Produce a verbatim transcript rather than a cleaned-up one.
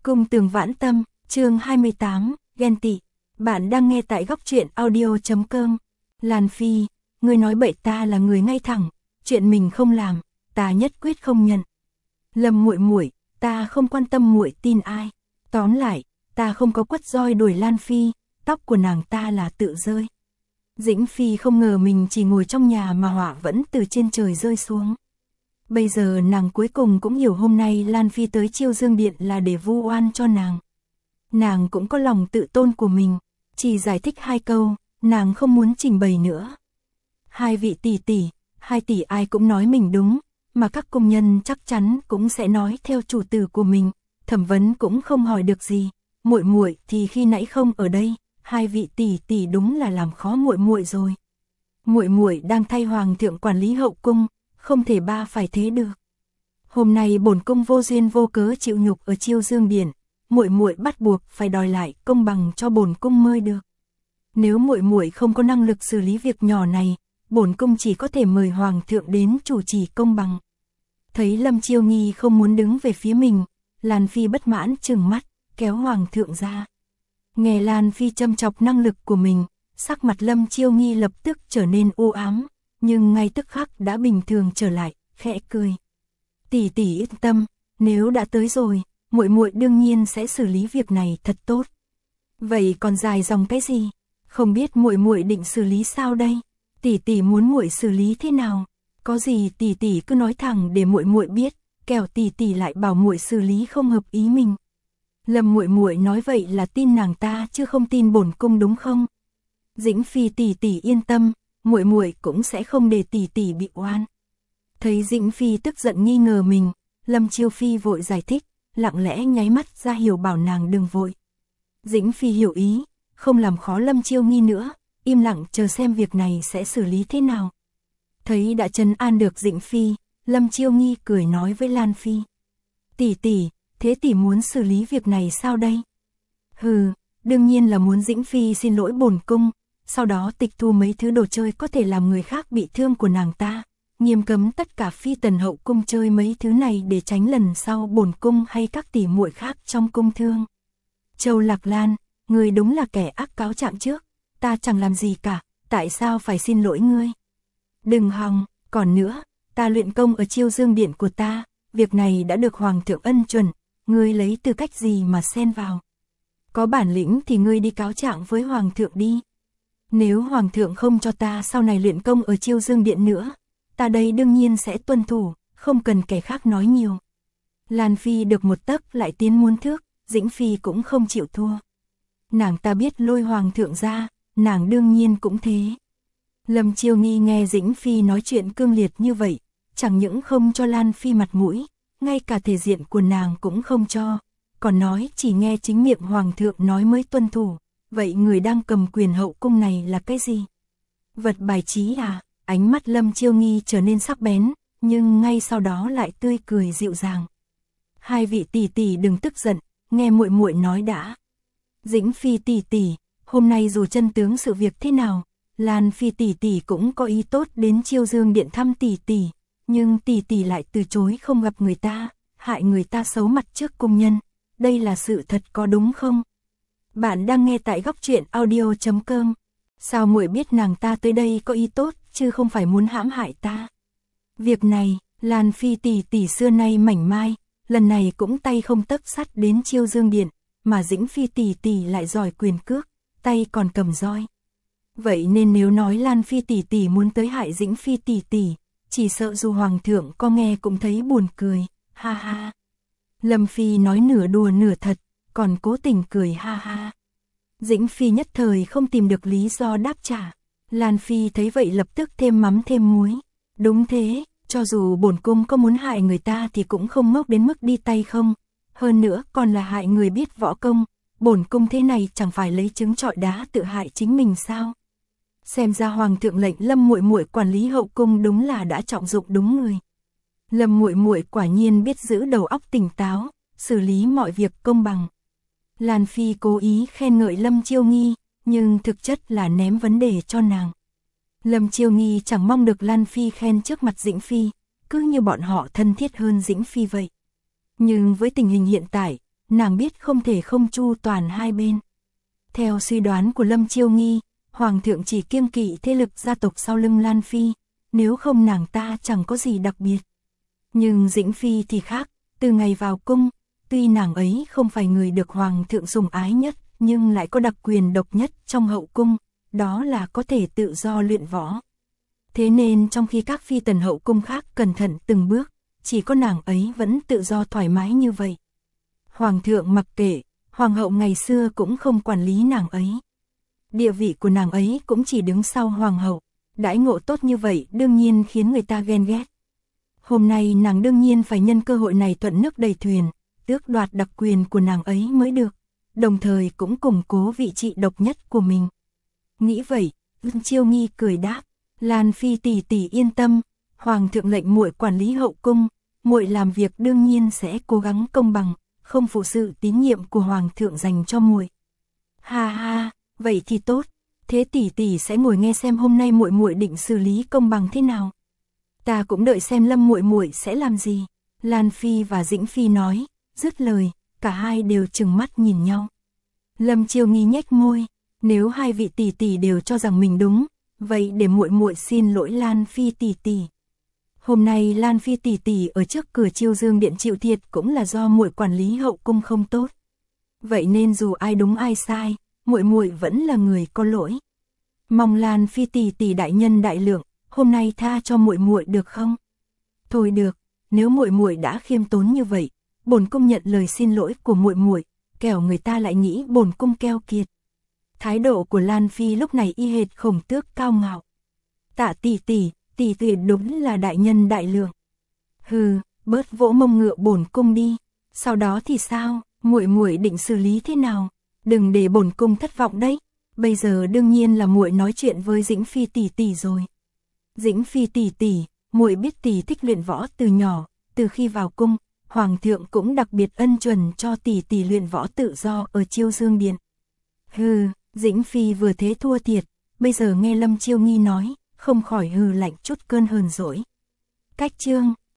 Cung tường vãn tâm, chương hai mươi tám, ghen tị. Bạn đang nghe tại góc truyện audio chấm com. Lan Phi, ngươi nói bậy, ta là người ngay thẳng, chuyện mình không làm, ta nhất quyết không nhận. Lâm muội muội, ta không quan tâm muội tin ai. Tóm lại, ta không có quất roi đuổi Lan Phi, tóc của nàng ta là tự rơi. Dĩnh Phi không ngờ mình chỉ ngồi trong nhà mà họa vẫn từ trên trời rơi xuống. Bây giờ nàng cuối cùng cũng hiểu hôm nay Lan Phi tới Chiêu Dương Điện là để vu oan cho nàng. Nàng cũng có lòng tự tôn của mình, chỉ giải thích hai câu, nàng không muốn trình bày nữa. Hai vị tỷ tỷ, hai tỷ ai cũng nói mình đúng, mà các công nhân chắc chắn cũng sẽ nói theo chủ tử của mình, thẩm vấn cũng không hỏi được gì. Muội muội thì khi nãy không ở đây, hai vị tỷ tỷ đúng là làm khó muội muội rồi. Muội muội đang thay hoàng thượng quản lý hậu cung, không thể ba phải thế được. Hôm nay bổn cung vô duyên vô cớ chịu nhục ở Chiêu Dương Điện, muội muội bắt buộc phải đòi lại công bằng cho bổn cung mới được. Nếu muội muội không có năng lực xử lý việc nhỏ này, bổn cung chỉ có thể mời hoàng thượng đến chủ trì công bằng. Thấy Lâm Chiêu Nghi không muốn đứng về phía mình, Lan Phi bất mãn trừng mắt, kéo hoàng thượng ra. Nghe Lan Phi châm chọc năng lực của mình, sắc mặt Lâm Chiêu Nghi lập tức trở nên u ám, nhưng ngay tức khắc đã bình thường trở lại, khẽ cười. Tỷ tỷ yên tâm, nếu đã tới rồi, muội muội đương nhiên sẽ xử lý việc này thật tốt. Vậy còn dài dòng cái gì? Không biết muội muội định xử lý sao đây? Tỷ tỷ muốn muội xử lý thế nào? Có gì tỷ tỷ cứ nói thẳng để muội muội biết, kẻo tỷ tỷ lại bảo muội xử lý không hợp ý mình. Lâm muội muội nói vậy là tin nàng ta chứ không tin bổn cung đúng không? Dĩnh Phi tỷ tỷ yên tâm, muội muội cũng sẽ không để tỷ tỷ bị oan. Thấy Dĩnh Phi tức giận nghi ngờ mình, Lâm Chiêu Phi vội giải thích, lặng lẽ nháy mắt ra hiểu bảo nàng đừng vội. Dĩnh Phi hiểu ý, không làm khó Lâm Chiêu Nghi nữa, im lặng chờ xem việc này sẽ xử lý thế nào. Thấy đã trấn an được Dĩnh Phi, Lâm Chiêu Nghi cười nói với Lan Phi. Tỷ tỷ, thế tỷ muốn xử lý việc này sao đây? Hừ, đương nhiên là muốn Dĩnh Phi xin lỗi bổn cung, sau đó tịch thu mấy thứ đồ chơi có thể làm người khác bị thương của nàng ta, nghiêm cấm tất cả phi tần hậu cung chơi mấy thứ này để tránh lần sau bổn cung hay các tỷ muội khác trong cung thương. Châu Lạc Lan, ngươi đúng là kẻ ác cáo trạng trước, ta chẳng làm gì cả, tại sao phải xin lỗi ngươi? Đừng hòng, còn nữa, ta luyện công ở Chiêu Dương Điện của ta, việc này đã được hoàng thượng ân chuẩn, ngươi lấy tư cách gì mà xen vào? Có bản lĩnh thì ngươi đi cáo trạng với hoàng thượng đi. Nếu hoàng thượng không cho ta sau này luyện công ở Chiêu Dương Điện nữa, ta đây đương nhiên sẽ tuân thủ, không cần kẻ khác nói nhiều. Lan Phi được một tấc lại tiến muôn thước, Dĩnh Phi cũng không chịu thua. Nàng ta biết lôi hoàng thượng ra, nàng đương nhiên cũng thế. Lâm Chiêu Nghi nghe Dĩnh Phi nói chuyện cương liệt như vậy, chẳng những không cho Lan Phi mặt mũi, ngay cả thể diện của nàng cũng không cho, còn nói chỉ nghe chính miệng hoàng thượng nói mới tuân thủ. Vậy người đang cầm quyền hậu cung này là cái gì? Vật bài trí à? Ánh mắt Lâm Chiêu Nghi trở nên sắc bén, nhưng ngay sau đó lại tươi cười dịu dàng. Hai vị tỷ tỷ đừng tức giận, nghe muội muội nói đã. Dĩnh Phi tỷ tỷ, hôm nay dù chân tướng sự việc thế nào, Lan Phi tỷ tỷ cũng có ý tốt đến Chiêu Dương Điện thăm tỷ tỷ, nhưng tỷ tỷ lại từ chối không gặp người ta, hại người ta xấu mặt trước cung nhân. Đây là sự thật có đúng không? Bạn đang nghe tại góc truyện audio chấm com. Sao muội biết nàng ta tới đây có ý tốt, chứ không phải muốn hãm hại ta? Việc này, Lan Phi tỷ tỷ xưa nay mảnh mai, lần này cũng tay không tấc sắt đến Chiêu Dương Điện, mà Dĩnh Phi tỷ tỷ lại giỏi quyền cước, tay còn cầm roi. Vậy nên nếu nói Lan Phi tỷ tỷ muốn tới hại Dĩnh Phi tỷ tỷ, chỉ sợ dù hoàng thượng có nghe cũng thấy buồn cười, ha ha. Lâm Phi nói nửa đùa nửa thật, còn cố tình cười ha ha. Dĩnh Phi nhất thời không tìm được lý do đáp trả. Lan Phi thấy vậy lập tức thêm mắm thêm muối. Đúng thế, cho dù bổn cung có muốn hại người ta thì cũng không ngốc đến mức đi tay không. Hơn nữa còn là hại người biết võ công. Bổn cung thế này chẳng phải lấy trứng trọi đá tự hại chính mình sao? Xem ra hoàng thượng lệnh Lâm muội muội quản lý hậu cung đúng là đã trọng dụng đúng người. Lâm muội muội quả nhiên biết giữ đầu óc tỉnh táo, xử lý mọi việc công bằng. Lan Phi cố ý khen ngợi Lâm Chiêu Nghi, nhưng thực chất là ném vấn đề cho nàng. Lâm Chiêu Nghi chẳng mong được Lan Phi khen trước mặt Dĩnh Phi, cứ như bọn họ thân thiết hơn Dĩnh Phi vậy. Nhưng với tình hình hiện tại, nàng biết không thể không chu toàn hai bên. Theo suy đoán của Lâm Chiêu Nghi, Hoàng thượng chỉ kiêng kỵ thế lực gia tộc sau lưng Lan Phi, nếu không nàng ta chẳng có gì đặc biệt. Nhưng Dĩnh Phi thì khác, từ ngày vào cung, tuy nàng ấy không phải người được Hoàng thượng sủng ái nhất, nhưng lại có đặc quyền độc nhất trong hậu cung, đó là có thể tự do luyện võ. Thế nên trong khi các phi tần hậu cung khác cẩn thận từng bước, chỉ có nàng ấy vẫn tự do thoải mái như vậy. Hoàng thượng mặc kệ, Hoàng hậu ngày xưa cũng không quản lý nàng ấy. Địa vị của nàng ấy cũng chỉ đứng sau Hoàng hậu, đãi ngộ tốt như vậy đương nhiên khiến người ta ghen ghét. Hôm nay nàng đương nhiên phải nhân cơ hội này thuận nước đầy thuyền, tước đoạt đặc quyền của nàng ấy mới được, đồng thời cũng củng cố vị trị độc nhất của mình. Nghĩ vậy, Lâm Chiêu Nghi cười đáp, Lan Phi tỷ tỷ yên tâm, Hoàng thượng lệnh muội quản lý hậu cung, muội làm việc đương nhiên sẽ cố gắng công bằng, không phụ sự tín nhiệm của Hoàng thượng dành cho muội. Ha ha, vậy thì tốt, thế tỷ tỷ sẽ ngồi nghe xem hôm nay muội muội định xử lý công bằng thế nào. Ta cũng đợi xem Lâm muội muội sẽ làm gì. Lan Phi và Dĩnh Phi nói, dứt lời, cả hai đều trừng mắt nhìn nhau. Lâm Chiêu Nghi nhếch môi, nếu hai vị tỷ tỷ đều cho rằng mình đúng, vậy để muội muội xin lỗi Lan Phi tỷ tỷ. Hôm nay Lan Phi tỷ tỷ ở trước cửa Chiêu Dương điện chịu thiệt cũng là do muội quản lý hậu cung không tốt. Vậy nên dù ai đúng ai sai, muội muội vẫn là người có lỗi. Mong Lan Phi tỷ tỷ đại nhân đại lượng, hôm nay tha cho muội muội được không? Thôi được, nếu muội muội đã khiêm tốn như vậy, bổn cung nhận lời xin lỗi của muội muội, kẻo người ta lại nghĩ bổn cung keo kiệt. Thái độ của Lan Phi lúc này y hệt khổng tước cao ngạo. Tạ tỷ tỷ, tỷ tỷ đúng là đại nhân đại lượng. Hừ, bớt vỗ mông ngựa bổn cung đi. Sau đó thì sao, muội muội định xử lý thế nào? Đừng để bổn cung thất vọng đấy. Bây giờ đương nhiên là muội nói chuyện với Dĩnh Phi tỷ tỷ rồi. Dĩnh Phi tỷ tỷ, muội biết tỷ thích luyện võ từ nhỏ, từ khi vào cung, Hoàng thượng cũng đặc biệt ân chuẩn cho tỷ tỷ luyện võ tự do ở Chiêu Dương điện. Hừ, Dĩnh Phi vừa thế thua thiệt, bây giờ nghe Lâm Chiêu Nghi nói, không khỏi hừ lạnh chút cơn hờn dỗi. Cách chương